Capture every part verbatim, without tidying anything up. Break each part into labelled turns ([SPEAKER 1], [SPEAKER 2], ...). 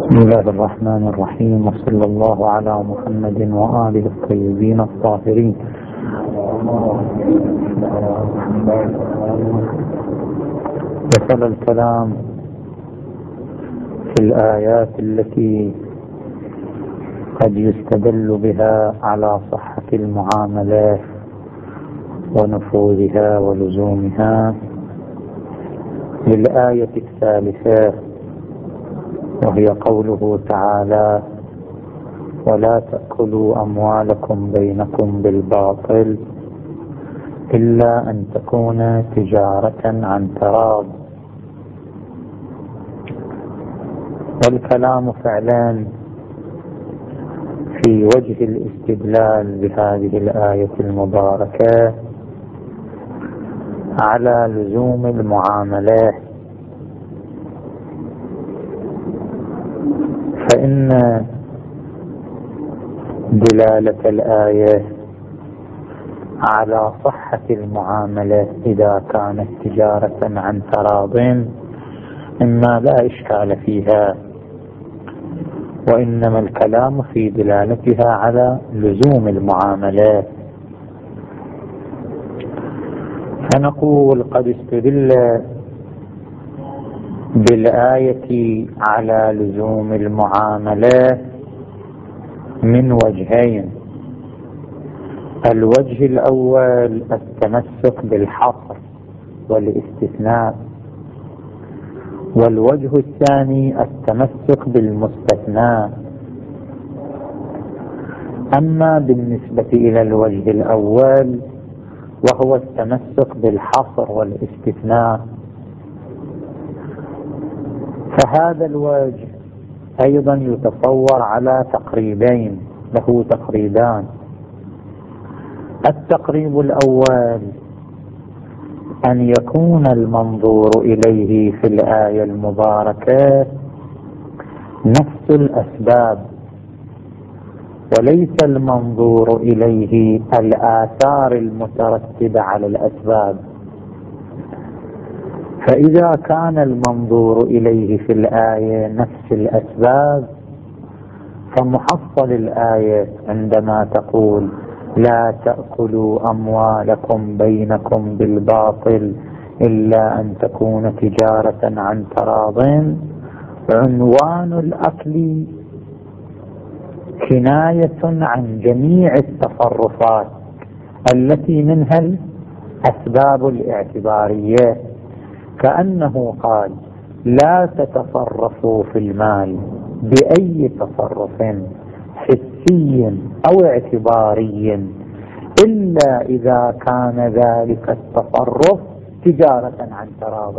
[SPEAKER 1] بسم الله الرحمن الرحيم، وصلى الله على محمد وآله الطيبين الطاهرين. دخل الكلام في الآيات التي قد يستدل بها على صحة المعاملات ونفوذها ولزومها للآية الثالثة، وهي قوله تعالى: ولا تأكلوا أموالكم بينكم بالباطل إلا أن تكون تجارة عن تراض. والكلام فعلا في وجه الاستدلال بهذه الآية المباركة على لزوم المعاملات، فإن دلالة الآية على صحة المعاملة إذا كانت تجارة عن تراض إما لا إشكال فيها، وإنما الكلام في دلالتها على لزوم المعاملات. فنقول قد استدل بالآية على لزوم المعاملات من وجهين: الوجه الأول التمسك بالحصر والاستثناء، والوجه الثاني التمسك بالمستثنى. أما بالنسبة إلى الوجه الأول وهو التمسك بالحصر والاستثناء، فهذا الوجه أيضا يتصور على تقريبين، له تقريبان. التقريب الأول أن يكون المنظور إليه في الآية المباركة نفس الأسباب، وليس المنظور إليه الآثار المترتبة على الأسباب. فإذا كان المنظور إليه في الآية نفس الأسباب، فمحصل الآية عندما تقول: لا تأكلوا أموالكم بينكم بالباطل إلا أن تكون تجارة عن تراض، عنوان الأكل كناية عن جميع التصرفات التي منها الأسباب الاعتبارية، كأنه قال: لا تتصرفوا في المال بأي تصرف حسي أو اعتباري إلا إذا كان ذلك التصرف تجارة عن تراض.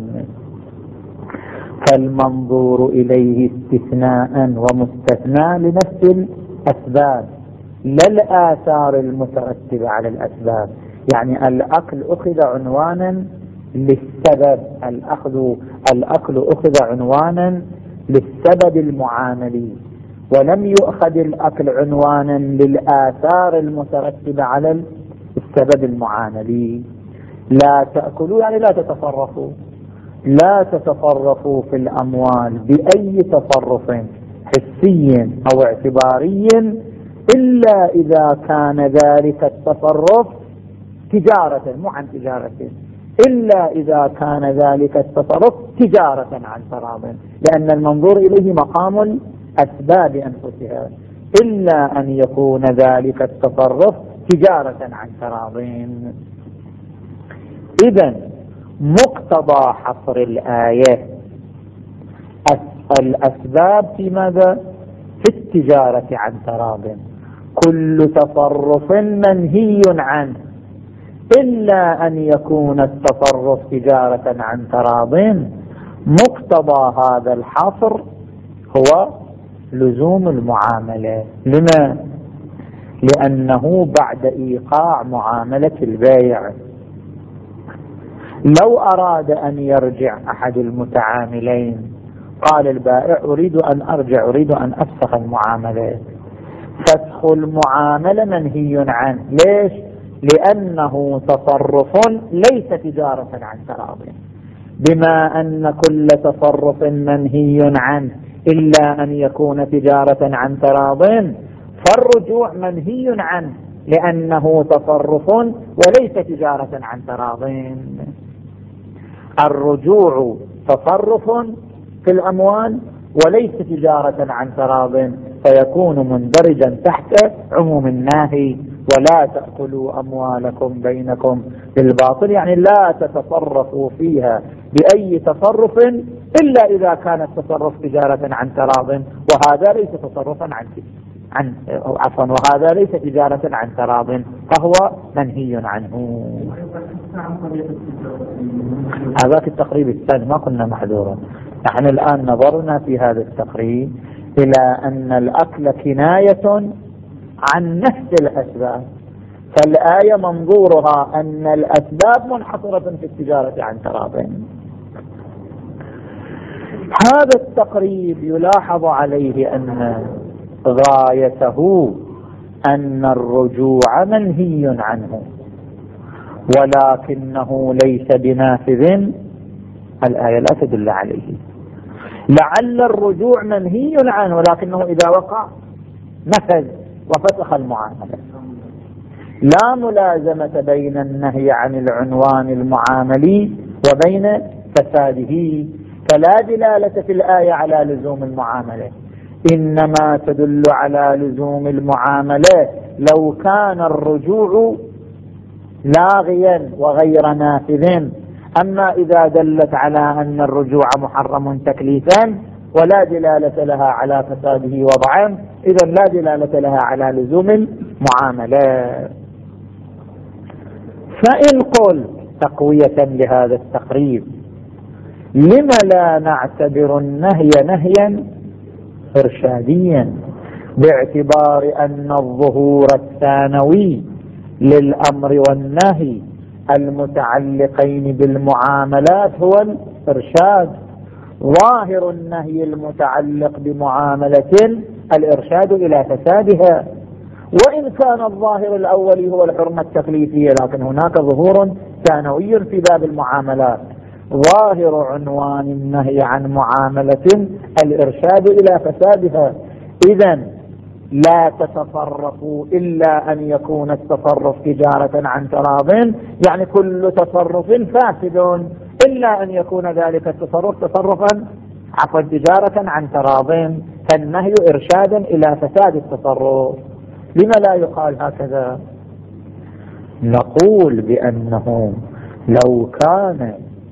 [SPEAKER 1] فالمنظور إليه استثناء ومستثنى لنفس الأسباب لا الآثار المترتبة على الأسباب. يعني الأكل أخذ عنوانا للسبب، الأخذ الأكل أخذ عنوانا للسبب المعاملي، ولم يؤخذ الأكل عنوانا للآثار المترتبة على السبب المعاملي. لا تأكلوا يعني لا تتصرفوا، لا تتصرفوا في الأموال بأي تصرف حسي أو اعتباري إلا إذا كان ذلك التصرف تجارة، مو عن تجارة، إلا إذا كان ذلك التصرف تجارة عن تراض، لأن المنظور إليه مقام الأسباب أنفسها، إلا أن يكون ذلك التصرف تجارة عن تراض. إذن مقتضى حصر الآية الأسباب في ماذا؟ في التجارة عن تراض. كل تصرف منهي عنه إلا أن يكون التصرف تجارة عن تراض. مقتضى هذا الحصر هو لزوم المعاملة. لما؟ لأنه بعد إيقاع معاملة البيع، لو أراد أن يرجع أحد المتعاملين، قال البائع: أريد أن أرجع، أريد أن أفسخ المعاملة، فسخ المعاملة منهي عنه. ليش؟ لأنه تصرف ليس تجارة عن تراض. بما أن كل تصرف منهي عنه إلا أن يكون تجارة عن تراض، فالرجوع منهي عنه لأنه تصرف وليس تجارة عن تراض. الرجوع تصرف في الأموال وليس تجارة عن تراض، فيكون مندرجا تحت عموم الناهي. ولا تأكلوا أموالكم بينكم بالباطل، يعني لا تتصرفوا فيها بأي تصرف إلا إذا كان التصرف تجارة عن تراض، وهذا ليس تصرفا عن عن عفوا وهذا ليس تجارة عن تراض، فهو منهي عنه. هذاك التقريب الثاني ما كنا محذورا. نحن الآن نظرنا في هذا التقريب إلى أن الأكل كناية عن نفس الأسباب، فالآية منظورها أن الأسباب منحصرة في التجارة عن تراض. هذا التقريب يلاحظ عليه أن غايته أن الرجوع منهي عنه، ولكنه ليس بنافذ. الآية لا تدل عليه. لعل الرجوع منهي عنه ولكنه إذا وقع نفذ وفتح المعاملة. لا ملازمة بين النهي عن العنوان المعاملي وبين فساده، فلا دلالة في الآية على لزوم المعاملة، إنما تدل على لزوم المعاملة لو كان الرجوع لاغيا وغير نافذ. أما إذا دلت على أن الرجوع محرم تكليفا ولا دلالة لها على فساده وضعا، إذن لا دلالة لها على لزوم المعاملة. فإن قل تقوية لهذا التقريب، لم لا نعتبر النهي نهيا إرشاديا باعتبار أن الظهور الثانوي للأمر والنهي المتعلقين بالمعاملات هو الإرشاد؟ ظاهر النهي المتعلق بمعاملة الإرشاد إلى فسادها، وإن كان الظاهر الأول هو الحرمة التكليفية، لكن هناك ظهور ثانوي في باب المعاملات. ظاهر عنوان النهي عن معاملة الإرشاد إلى فسادها، إذن لا تتصرفوا إلا أن يكون التصرف تجارة عن تراض، يعني كل تصرف فاسد إلا أن يكون ذلك التصرف تصرفا عفوا تجارة عن تراض، فالنهي إرشادا إلى فساد التصرف. لما لا يقال هكذا؟ نقول بأنه لو كان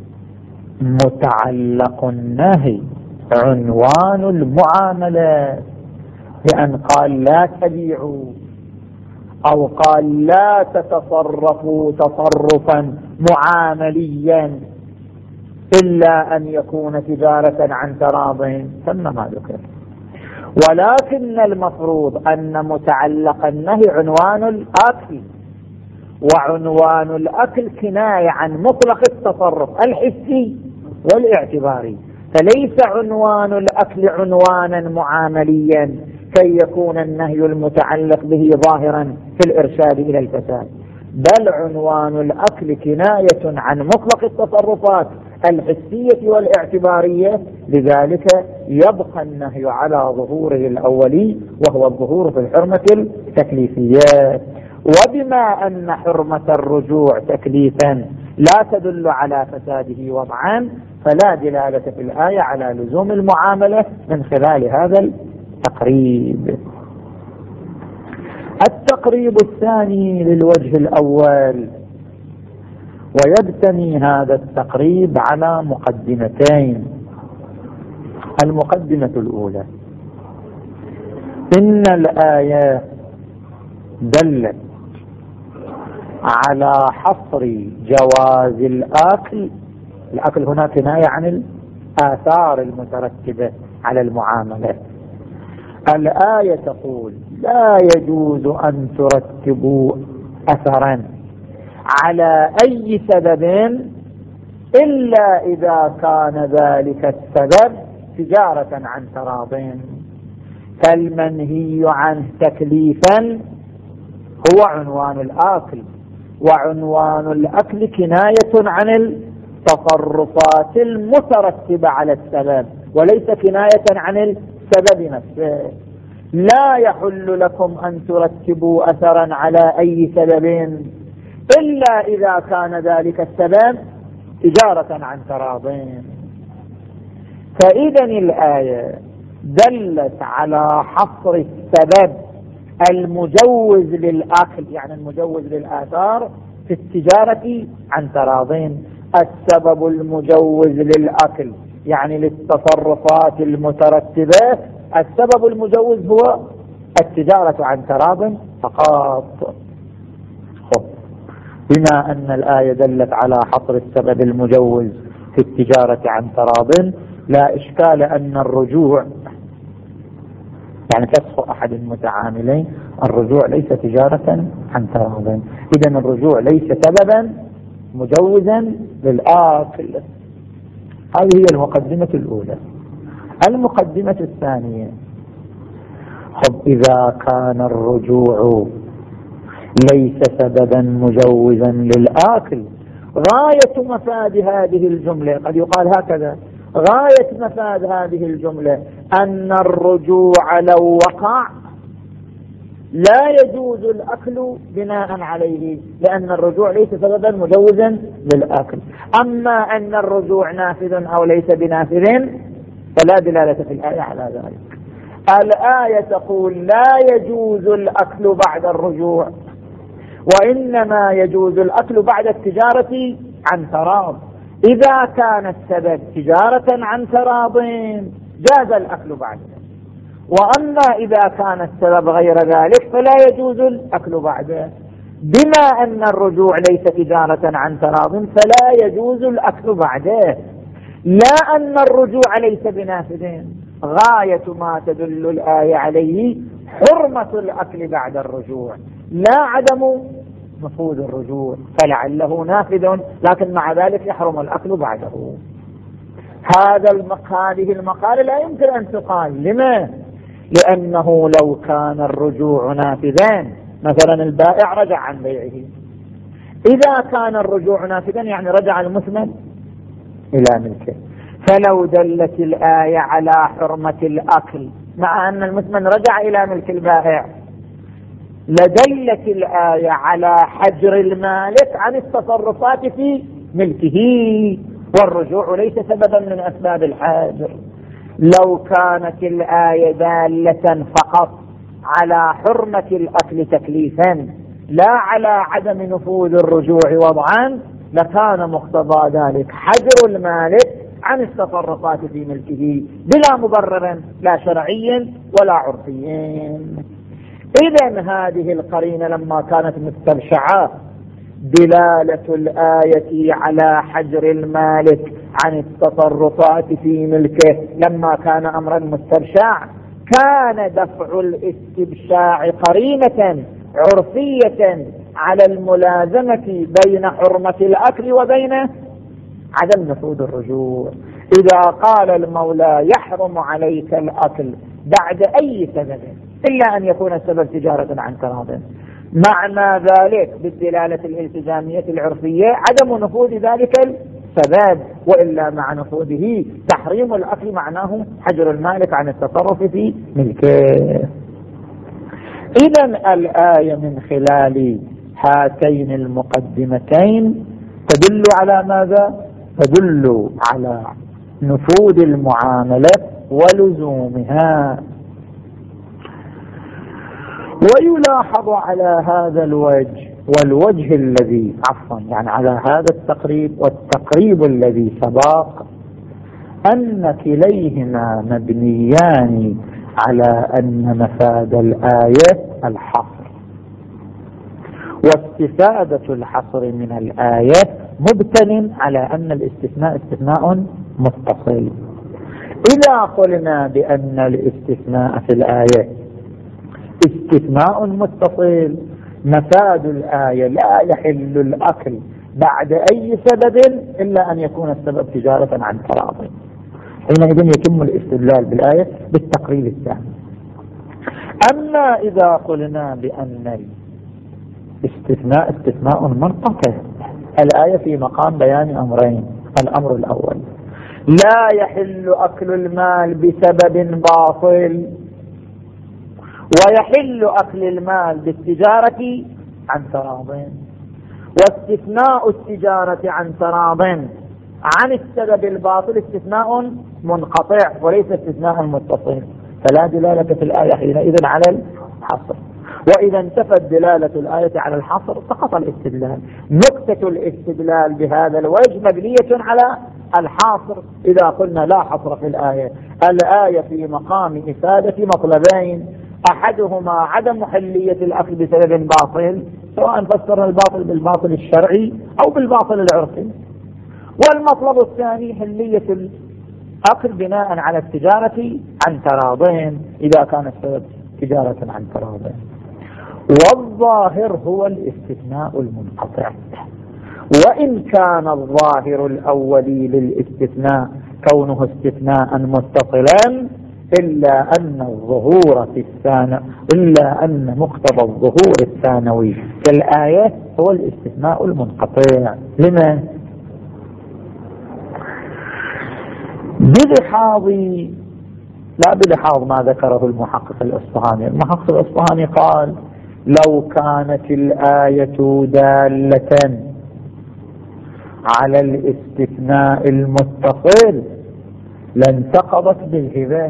[SPEAKER 1] متعلق النهي عنوان المعاملة بأن قال لا تبيعوا أو قال لا تتصرفوا تصرفا معامليا إلا أن يكون تجارة عن تراض، ثم ما ذكر. ولكن المفروض أن متعلق النهي عنوان الأكل، وعنوان الأكل كناية عن مطلق التصرف الحسي والاعتباري، فليس عنوان الأكل عنوانا معامليا كي يكون النهي المتعلق به ظاهرا في الإرشاد إلى الفساد، بل عنوان الأكل كناية عن مطلق التصرفات الحسية والاعتبارية، لذلك يبقى النهي على ظهوره الأولي وهو الظهور في الحرمة التكليفية. وبما أن حرمة الرجوع تكليفا لا تدل على فساده وضعا، فلا دلالة في الآية على لزوم المعاملة من خلال هذا التقريب. التقريب الثاني للوجه الأول، ويبتني هذا التقريب على مقدمتين. المقدمة الأولى: إن الآية دلت على حصر جواز الأكل. الأكل هنا كناية عن الآثار المترتبة على المعاملة. الآية تقول لا يجوز أن ترتبوا أثرا على أي سبب إلا إذا كان ذلك السبب تجارة عن تراض، فالمنهي عنه تكليفا هو عنوان الآكل، وعنوان الأكل كناية عن التصرفات المترتبة على السبب، وليس كناية عن السبب نفسه. لا يحل لكم أن ترتبوا أثرا على أي سبب إلا إذا كان ذلك السبب تجارة عن تراضين. فإذا الآية دلت على حصر السبب المجوز للأكل، يعني المجوز للآثار في التجارة عن تراضين. السبب المجوز للأكل يعني للتصرفات المترتبة، السبب المجوز هو التجارة عن تراض فقط. بما أن الآية دلت على حصر السبب المجوز في التجارة عن تراض، لا إشكال أن الرجوع يعني فسخ أحد المتعاملين، الرجوع ليس تجارة عن تراض. إذن الرجوع ليس سببا مجوزا للآكل. هذه هي المقدمة الأولى. المقدمة الثانية، خب إذا كان الرجوع ليس سببا مجوزا للآكل، غاية مفاد هذه الجملة قد يقال هكذا: غاية مفاد هذه الجملة أن الرجوع لو وقع لا يجوز الأكل بناء عليه، لأن الرجوع ليس سببا مجوزا للأكل. أما أن الرجوع نافذ أو ليس بنافذ فلا دلالة في الآية على ذلك. الآية تقول لا يجوز الأكل بعد الرجوع، وإنما يجوز الأكل بعد التجارة عن تراض. إذا كان السبب تجارة عن تراض جاز الأكل بعده، وأما إذا كان السبب غير ذلك فلا يجوز الأكل بعده. بما أن الرجوع ليس تجارة عن تراض فلا يجوز الأكل بعده، لا أن الرجوع ليس بنافذين. غاية ما تدل الآية عليه حرمة الأكل بعد الرجوع، لا عدم نفوذ الرجوع، فلعله نافذ لكن مع ذلك يحرم الأكل بعده. هذا هذه المقالة لا يمكن أن تقال. لما؟ لأنه لو كان الرجوع نافذا، مثلا البائع رجع عن بيعه، إذا كان الرجوع نافذا يعني رجع المثمن إلى ملكه، فلو دلت الآية على حرمة الأكل مع أن المثمن رجع إلى ملك البائع، لدلت الآية على حجر المالك عن التصرفات في ملكه، والرجوع ليس سببا من أسباب الحجر. لو كانت الآية دالة فقط على حرمة الأكل تكليفا لا على عدم نفوذ الرجوع وضعا، لكان مقتضى ذلك حجر المالك عن التصرفات في ملكه بلا مبرر لا شرعي ولا عرفي. إذن هذه القرينة لما كانت مستبشعة دلالة الآية على حجر المالك عن التصرفات في ملكه لما كان أمرا مستبشع، كان دفع الاستبشاع قرينة عرفية على الملازمة بين حرمة الأكل وبين عدم نفوذ الرجوع. إذا قال المولى يحرم عليك الأكل بعد أي سبب إلا أن يكون السبب تجارة عن تراض، معنى ذلك بالدلالة الالتزامية العرفية عدم نفوذ ذلك السبب، وإلا مع نفوذه تحريم الأكل معناه حجر المالك عن التصرف في ملكه. إذن الآية من خلال هاتين المقدمتين تدل على ماذا؟ تدل على نفوذ المعاملة ولزومها. ويلاحظ على هذا الوجه والوجه الذي عفوا يعني على هذا التقريب والتقريب الذي سبق أن كليهما مبنيان على أن مفاد الآية الحصر، واستفادة الحصر من الآية مبتن على أن الاستثناء استثناء متصل. إذا قلنا بأن الاستثناء في الآية استثناء متصل، مفاد الآية لا يحل الأكل بعد أي سبب إلا أن يكون السبب تجارة عن تراض. حينئذ يتم الاستدلال بالآية بالتقريب الثاني. أما إذا قلنا بأن الاستثناء استثناء منقطع، الآية في مقام بيان أمرين. الأمر الأول لا يحل أكل المال بسبب باطل، ويحل أكل المال بالتجارة عن تراض. واستثناء التجارة عن تراض عن السبب الباطل استثناء منقطع وليس استثناء متصل، فلا دلالة في الآية حينئذ على الحصر. وإذا انتفت دلالة الآية على الحصر سقط الاستدلال. نكتة الاستدلال بهذا الوجه مبنية على الحاصر. إذا قلنا لا حصر في الآية، الآية في مقام إفادة مطلبين، أحدهما عدم محلية الأكل بسبب باطل، سواء فسر الباطل بالباطل الشرعي أو بالباطل العرفي، والمطلب الثاني حلية الأكل بناء على التجارة عن تراضين إذا كان السبب تجارة عن تراضين. والظاهر هو الاستثناء المنقطع، وإن كان الظاهر الأولي للاستثناء كونه استثناء متصلا، إلا أن الظهور في الثاني إلا أن مقتضى الظهور الثانوي في الآية هو الاستثناء المنقطع. لما؟ بلحاظ لا بلحاظ ما ذكره المحقق الأصفهاني. المحقق الأصفهاني قال: لو كانت الآية دالة على الاستثناء المتصل لانتقضت بالهبة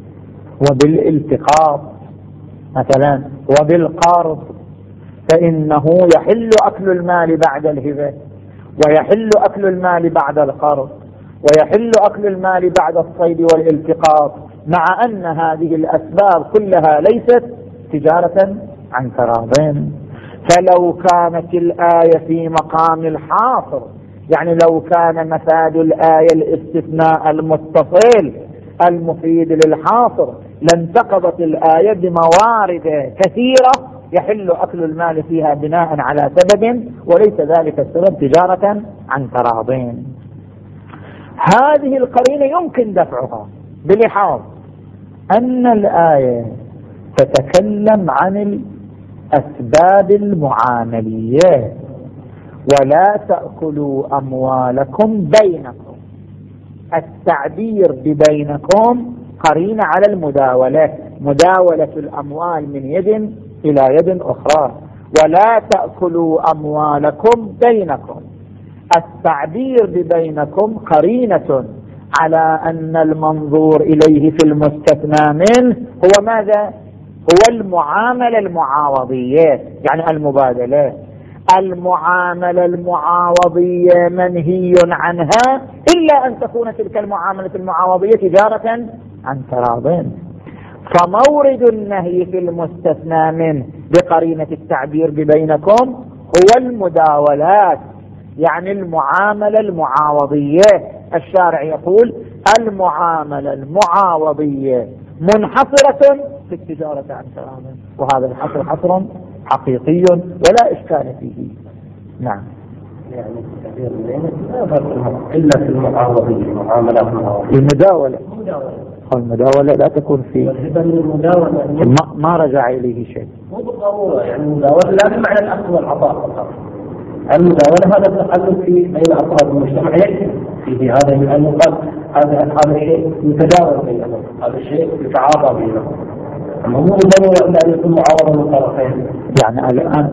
[SPEAKER 1] وبالالتقاط مثلا وبالقرض، فإنه يحل أكل المال بعد الهبة، ويحل أكل المال بعد القرض، ويحل أكل المال بعد الصيد والالتقاط، مع أن هذه الأسباب كلها ليست تجارة عن تراضين. فلو كانت الآية في مقام الحاصر، يعني لو كان مفاد الآية الاستثناء المتصل المفيد للحاصر، لانتقضت الآية بموارد كثيرة يحل أكل المال فيها بناء على سبب وليس ذلك السبب تجارة عن تراضين. هذه القرينة يمكن دفعها بلحاظ أن الآية تتكلم عن الأسباب المعاملية، ولا تأكلوا أموالكم بينكم. التعبير ببينكم قرين على المداولة، مداولة الأموال من يد إلى يد أخرى. ولا تأكلوا أموالكم بينكم، التعبير ببينكم قرينة على أن المنظور إليه في المستثنى منه هو ماذا؟ هو المعاملة المعاوضية، يعني المبادلة. المعاملة المعاوضية منهي عنها إلا أن تكون تلك المعاملة المعاوضية تجارة عن تراضين. فمورد النهي في المستثنى منه بقرينة التعبير ببينكم هو المداولات، يعني المعاملة المعاوضية. الشارع يقول المعاملة المعاوضية منحصرة في التجارة عن تراضين، وهذا الحصر حصر حقيقي ولا إشكال فيه. نعم.
[SPEAKER 2] يعني التعبير إلا في المعاوضية، معاملات المعاوضية،
[SPEAKER 1] المداولة. المداولة لا تكون في
[SPEAKER 2] المداولة
[SPEAKER 1] ما, ما رجع إليه شيء.
[SPEAKER 2] مو بالضرورة، يعني المداولة لا بمعنى الأخذ والعطاء فقط. المداولة هذا التحدث في بين أفراد المجتمع يكفي فيه هذا، من أنه قد هذا هذا شيء يتداول بينهم، هذا الشيء يتعاطى بينهم. أما مو بالضرورة إلا أن يكون معاوضة من طرفين.
[SPEAKER 1] يعني الآن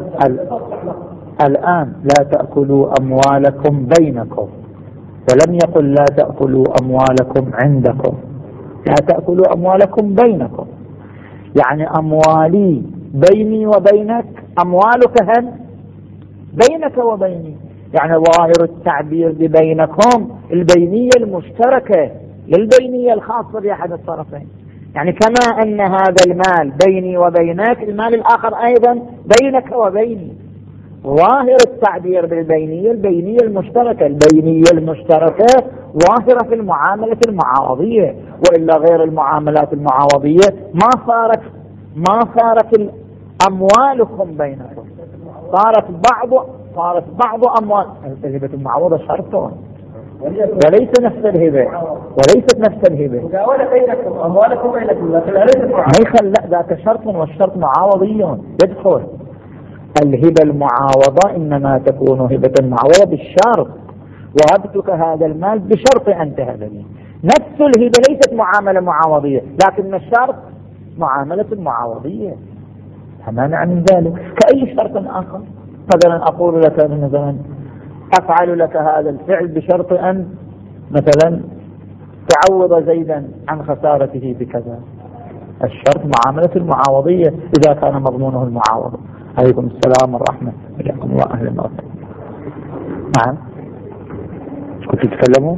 [SPEAKER 1] الآن لا تأكلوا أموالكم بينكم، ولم يقل لا تأكلوا أموالكم عندكم، لا تأكلوا أموالكم بينكم. يعني أموالي بيني وبينك، أموالك هم بينك وبيني. يعني ظاهر التعبير ببينكم البينية المشتركة للبينية الخاصة بأحد الطرفين. يعني كما أن هذا المال بيني وبينك، المال الآخر أيضا بينك وبيني. ظاهر التعبير بالبينية البينية المشتركة، البينية المشتركة ظاهرة في المعاملة المعاوضية، وإلا غير المعاملات المعاوضية ما صارت ما صارت أموالكم بينكم، صارت بعض صارت بعض أموال. الهبة المعاوضة شرط وليس نفس الهبة، وليست نفس الهبة.
[SPEAKER 2] مداولة بينكم، أموالكم بينكم، لكن ليست معاوضة.
[SPEAKER 1] ما يخل ذاك شرط، والشرط معاوضي يدخل. الهبة المعاوضة إنما تكون هبة معاوضة بالشرط، وهبتك هذا المال بشرط أن تهبني. نفس الهبة ليست معاملة معاوضية، لكن الشرط معاملة معاوضية، فما معنى من ذلك؟ كأي شرط آخر. مثلا أقول لك مثلا أفعل لك هذا الفعل بشرط أن مثلا تعوض زيدا عن خسارته بكذا. الشرط معاملة المعاوضية إذا كان مضمونه المعاوضة. عليكم السلام والرحمة، حياكم الله، أهلا وسهلا. نعم، كنتوا تتكلموا؟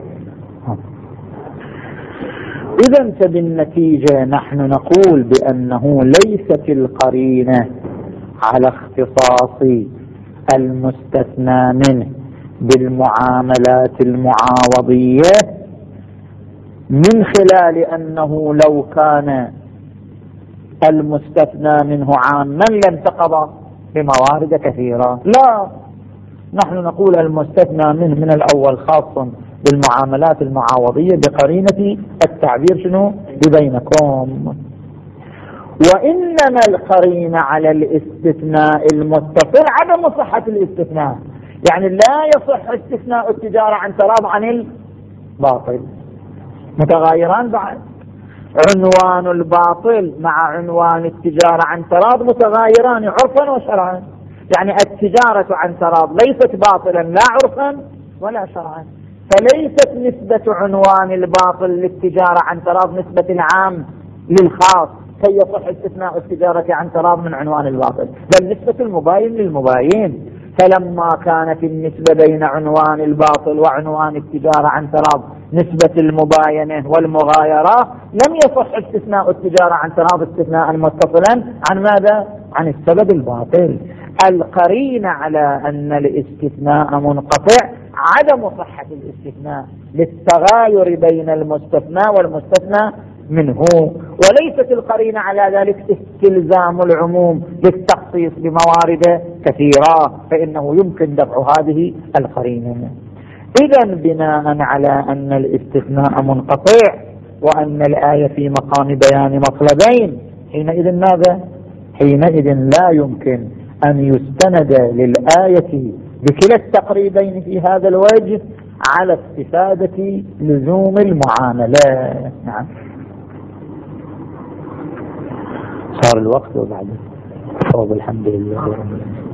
[SPEAKER 1] إذا فبالنتيجة نحن نقول بأنه ليست القرينة على اختصاص المستثنى منه بالمعاملات المعاوضية من خلال أنه لو كان المستثنى منه عاما لانتقض بموارد كثيرة. لا، نحن نقول المستثنى منه من الأول خاص بالمعاملات المعاوضية بقرينة التعبير شنو بينكم، وإنما القرينة على الاستثناء المتصل عدم صحة الاستثناء. يعني لا يصح استثناء التجارة عن تراض عن الباطل، متغايران بعد. عنوان الباطل مع عنوان التجارة عن تراض متغايران عرفا وشرعا. يعني التجارة عن تراض ليست باطلا لا عرفا ولا شرعا، فليست نسبة عنوان الباطل للتجارة عن تراض نسبة العام للخاص كي يصح استثناء التجارة عن تراض من عنوان الباطل، بل نسبة المباين للمباين. فلما كانت النسبة بين عنوان الباطل وعنوان التجارة عن تراض نسبة المباينة والمغايرة لم يصح استثناء التجارة عن تراض استثناء متصلا عن ماذا؟ عن السبب الباطل. القرينة على أن الاستثناء منقطع عدم صحة الاستثناء للتغاير بين المستثنى والمستثنى منه، وليست القرينة على ذلك استلزام العموم للتخصيص بموارد كثيرة، فإنه يمكن دفع هذه القرينة. إذا بناء على أن الاستثناء منقطع وأن الآية في مقام بيان مطلبين، حينئذ ماذا؟ حينئذ لا يمكن أن يستند للآية بكلا التقريبين في هذا الوجه على استفادة لزوم المعاملات. نعم، صار الوقت وبعد. الحمد لله.